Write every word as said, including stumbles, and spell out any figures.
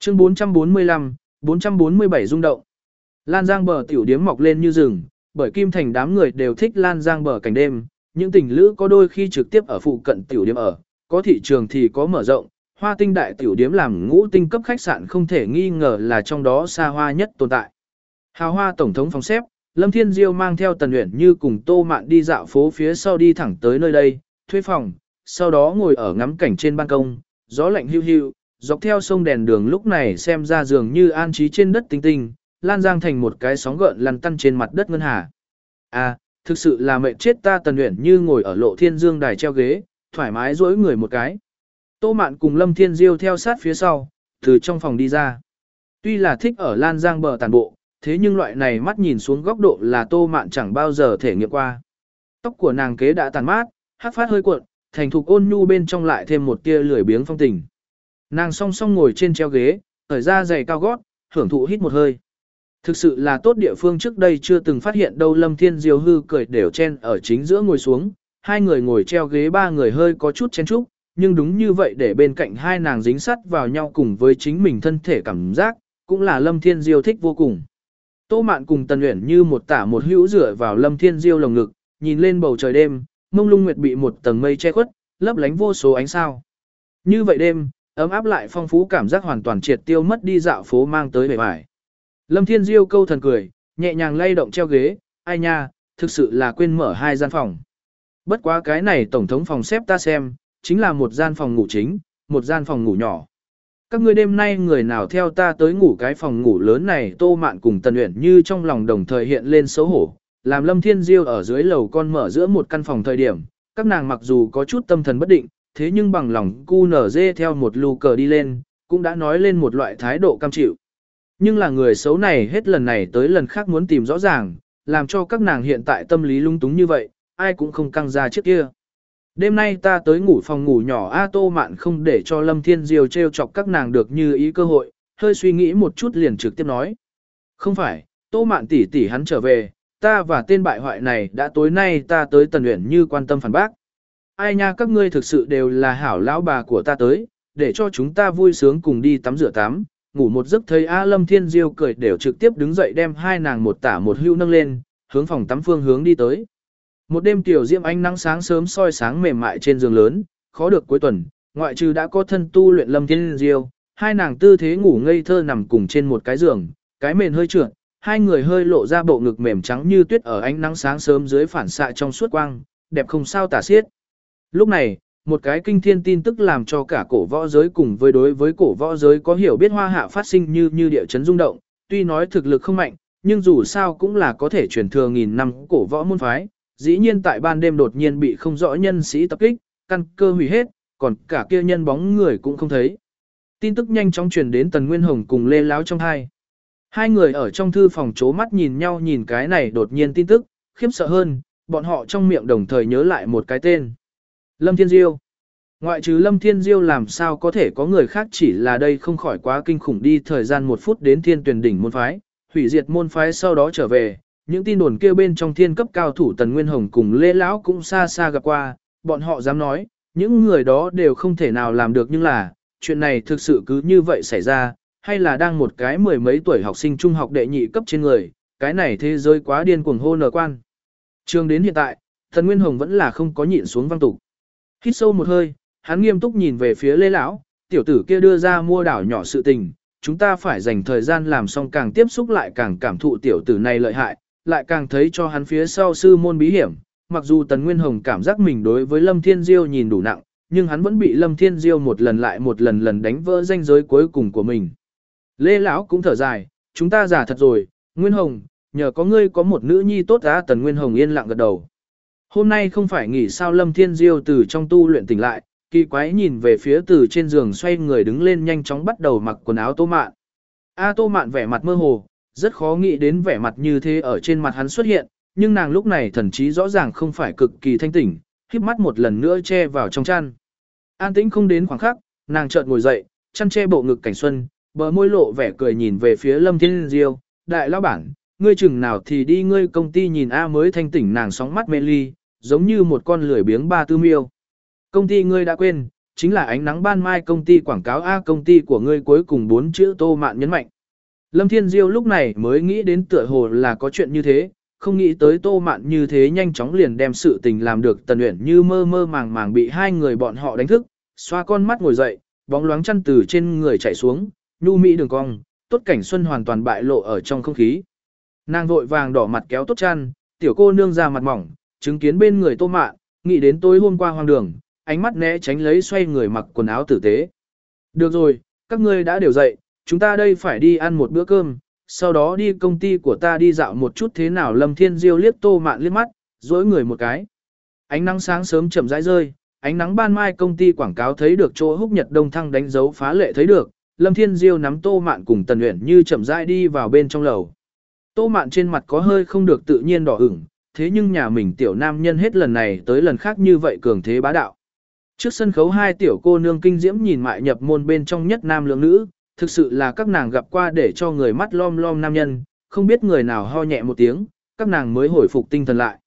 Chương bốn trăm bốn mươi lăm, bốn trăm bốn mươi bảy rung động. Lan Giang bờ tiểu điếm mọc lên như rừng, bởi Kim Thành đám người đều thích Lan Giang bờ cảnh đêm, những tình lữ có đôi khi trực tiếp ở phụ cận tiểu điếm ở, có thị trường thì có mở rộng, Hoa Tinh đại tiểu điếm làm ngũ tinh cấp khách sạn không thể nghi ngờ là trong đó xa hoa nhất tồn tại. Hào hoa tổng thống phòng xếp, Lâm Thiên Diêu mang theo Tần Uyển Như cùng Tô Mạn đi dạo phố phía sau đi thẳng tới nơi đây, thuê phòng, sau đó ngồi ở ngắm cảnh trên ban công, gió lạnh hiu hiu, dọc theo sông đèn đường lúc này xem ra dường như an trí trên đất tinh tinh, Lan Giang thành một cái sóng gợn lăn tăn trên mặt đất ngân hà. À, thực sự là mệt chết ta. Tần Uyển Như ngồi ở Lộ Thiên Dương đài treo ghế, thoải mái duỗi người một cái. Tô Mạn cùng Lâm Thiên Diêu theo sát phía sau, từ trong phòng đi ra. Tuy là thích ở Lan Giang bờ tàn bộ, thế nhưng loại này mắt nhìn xuống góc độ là Tô Mạn chẳng bao giờ thể nghiệm qua. Tóc của nàng kế đã tàn mát, hắc phát hơi cuộn, thành thục ôn nhu bên trong lại thêm một tia lười biếng phong tình. Nàng song song ngồi trên treo ghế, thở ra giày cao gót, hưởng thụ hít một hơi. Thực sự là tốt địa phương trước đây chưa từng phát hiện đâu. Lâm Thiên Diêu hư cười đều chen ở chính giữa ngồi xuống, hai người ngồi treo ghế ba người hơi có chút chen chúc, nhưng đúng như vậy để bên cạnh hai nàng dính sắt vào nhau cùng với chính mình thân thể cảm giác, cũng là Lâm Thiên Diêu thích vô cùng. Tô Mạn cùng Tần Uyển Như một tả một hữu dựa vào Lâm Thiên Diêu lồng ngực, nhìn lên bầu trời đêm, mông lung nguyệt bị một tầng mây che khuất, lấp lánh vô số ánh sao. Như vậy đêm, ấm áp lại phong phú cảm giác hoàn toàn triệt tiêu mất đi dạo phố mang tới bề bài. Lâm Thiên Diêu câu thần cười, nhẹ nhàng lay động treo ghế, ai nha, thực sự là quên mở hai gian phòng. Bất quá cái này tổng thống phòng xếp ta xem, chính là một gian phòng ngủ chính, một gian phòng ngủ nhỏ. Các ngươi đêm nay người nào theo ta tới ngủ cái phòng ngủ lớn này? Tô Mạn cùng Tần Uyển Như trong lòng đồng thời hiện lên xấu hổ, làm Lâm Thiên Diêu ở dưới lầu con mở giữa một căn phòng thời điểm, các nàng mặc dù có chút tâm thần bất định, thế nhưng bằng lòng cu nở dê theo một lù cờ đi lên, cũng đã nói lên một loại thái độ cam chịu. Nhưng là người xấu này hết lần này tới lần khác muốn tìm rõ ràng, làm cho các nàng hiện tại tâm lý lung túng như vậy, ai cũng không căng ra trước kia. Đêm nay ta tới ngủ phòng ngủ nhỏ. A Tô Mạn không để cho Lâm Thiên Diêu trêu chọc các nàng được như ý cơ hội, hơi suy nghĩ một chút liền trực tiếp nói. Không phải, Tô Mạn tỷ tỷ hắn trở về, ta và tên bại hoại này đã tối nay ta tới Tần Uyển Như quan tâm phản bác. Ai nha, các ngươi thực sự đều là hảo lão bà của ta tới, để cho chúng ta vui sướng cùng đi tắm rửa tắm, ngủ một giấc. Thấy A Lâm Thiên Diêu cười đều trực tiếp đứng dậy đem hai nàng một tả một hữu nâng lên, hướng phòng tắm phương hướng đi tới. Một đêm tiểu diễm ánh nắng sáng sớm soi sáng mềm mại trên giường lớn, khó được cuối tuần, ngoại trừ đã có thân tu luyện Lâm Thiên Diêu, hai nàng tư thế ngủ ngây thơ nằm cùng trên một cái giường, cái mền hơi trượt, hai người hơi lộ ra bộ ngực mềm trắng như tuyết ở ánh nắng sáng sớm dưới phản xạ trong suốt quang, đẹp không sao tả xiết. Lúc này, một cái kinh thiên tin tức làm cho cả cổ võ giới cùng với đối với cổ võ giới có hiểu biết Hoa Hạ phát sinh như như địa chấn rung động, tuy nói thực lực không mạnh, nhưng dù sao cũng là có thể truyền thừa nghìn năm cổ võ môn phái. Dĩ nhiên tại ban đêm đột nhiên bị không rõ nhân sĩ tập kích, căn cơ hủy hết, còn cả kia nhân bóng người cũng không thấy. Tin tức nhanh chóng truyền đến Tần Nguyên Hồng cùng Lê Láo trong hai. Hai người ở trong thư phòng chố mắt nhìn nhau nhìn cái này đột nhiên tin tức, khiếp sợ hơn, bọn họ trong miệng đồng thời nhớ lại một cái tên. Lâm Thiên Diêu. Ngoại trừ Lâm Thiên Diêu làm sao có thể có người khác, chỉ là đây không khỏi quá kinh khủng đi. Thời gian một phút đến Thiên Tuyển đỉnh môn phái, hủy diệt môn phái sau đó trở về. Những tin đồn kêu bên trong thiên cấp cao thủ Tần Nguyên Hồng cùng Lê Lão cũng xa xa gặp qua, bọn họ dám nói, những người đó đều không thể nào làm được, nhưng là, chuyện này thực sự cứ như vậy xảy ra, hay là đang một cái mười mấy tuổi học sinh trung học đệ nhị cấp trên người, cái này thế giới quá điên cuồng hô nở quan. Trường đến hiện tại, Tần Nguyên Hồng vẫn là không có nhịn xuống văng tục. Hít sâu một hơi, hắn nghiêm túc nhìn về phía Lê Lão, tiểu tử kia đưa ra mua đảo nhỏ sự tình, chúng ta phải dành thời gian làm xong càng tiếp xúc lại càng cảm thụ tiểu tử này lợi hại. Lại càng thấy cho hắn phía sau sư môn bí hiểm, mặc dù Tần Nguyên Hồng cảm giác mình đối với Lâm Thiên Diêu nhìn đủ nặng, nhưng hắn vẫn bị Lâm Thiên Diêu một lần lại một lần lần đánh vỡ ranh giới cuối cùng của mình. Lê Lão cũng thở dài, chúng ta giả thật rồi, Nguyên Hồng, nhờ có ngươi có một nữ nhi tốt á. Tần Nguyên Hồng yên lặng gật đầu. Hôm nay không phải nghỉ sao? Lâm Thiên Diêu từ trong tu luyện tỉnh lại, kỳ quái nhìn về phía từ trên giường xoay người đứng lên nhanh chóng bắt đầu mặc quần áo Tô Mạn. A Tô Mạn vẻ mặt mơ hồ, rất khó nghĩ đến vẻ mặt như thế ở trên mặt hắn xuất hiện, nhưng nàng lúc này thần trí rõ ràng không phải cực kỳ thanh tỉnh, híp mắt một lần nữa che vào trong chăn. An tĩnh không đến khoảng khắc, nàng chợt ngồi dậy, chăn che bộ ngực cảnh xuân, bờ môi lộ vẻ cười nhìn về phía Lâm Thiên Diêu, đại lão bản, ngươi chừng nào thì đi ngươi công ty nhìn A mới thanh tỉnh. Nàng sóng mắt mê ly, giống như một con lười biếng ba tư miêu. Công ty ngươi đã quên, chính là ánh nắng ban mai công ty quảng cáo A, công ty của ngươi cuối cùng bốn chữ Tô Mạn nhấn mạnh. Lâm Thiên Diêu lúc này mới nghĩ đến tựa hồ là có chuyện như thế, không nghĩ tới Tô Mạn như thế nhanh chóng liền đem sự tình làm được. Tần Uyển Như mơ mơ màng màng bị hai người bọn họ đánh thức, xoa con mắt ngồi dậy, bóng loáng chăn từ trên người chảy xuống, nhu mỹ đường cong, tốt cảnh xuân hoàn toàn bại lộ ở trong không khí. Nàng vội vàng đỏ mặt kéo tốt chăn, tiểu cô nương ra mặt mỏng, chứng kiến bên người Tô Mạn, nghĩ đến tối hôm qua hoang đường, ánh mắt né tránh lấy xoay người mặc quần áo tử tế. Được rồi, các ngươi đã đều dậy, chúng ta đây phải đi ăn một bữa cơm, sau đó đi công ty của ta đi dạo một chút thế nào. Lâm Thiên Diêu liếc Tô Mạn liếc mắt, dối người một cái. Ánh nắng sáng sớm chậm rãi rơi, ánh nắng ban mai công ty quảng cáo thấy được chỗ húc nhật đông thăng đánh dấu phá lệ thấy được. Lâm Thiên Diêu nắm Tô Mạn cùng Tần Uyển Như chậm rãi đi vào bên trong lầu. Tô Mạn trên mặt có hơi không được tự nhiên đỏ ửng, thế nhưng nhà mình tiểu nam nhân hết lần này tới lần khác như vậy cường thế bá đạo. Trước sân khấu hai tiểu cô nương kinh diễm nhìn mại nhập môn bên trong nhất nam lượng nữ, thực sự là các nàng gặp qua để cho người mắt lom lom nam nhân, không biết người nào ho nhẹ một tiếng, các nàng mới hồi phục tinh thần lại.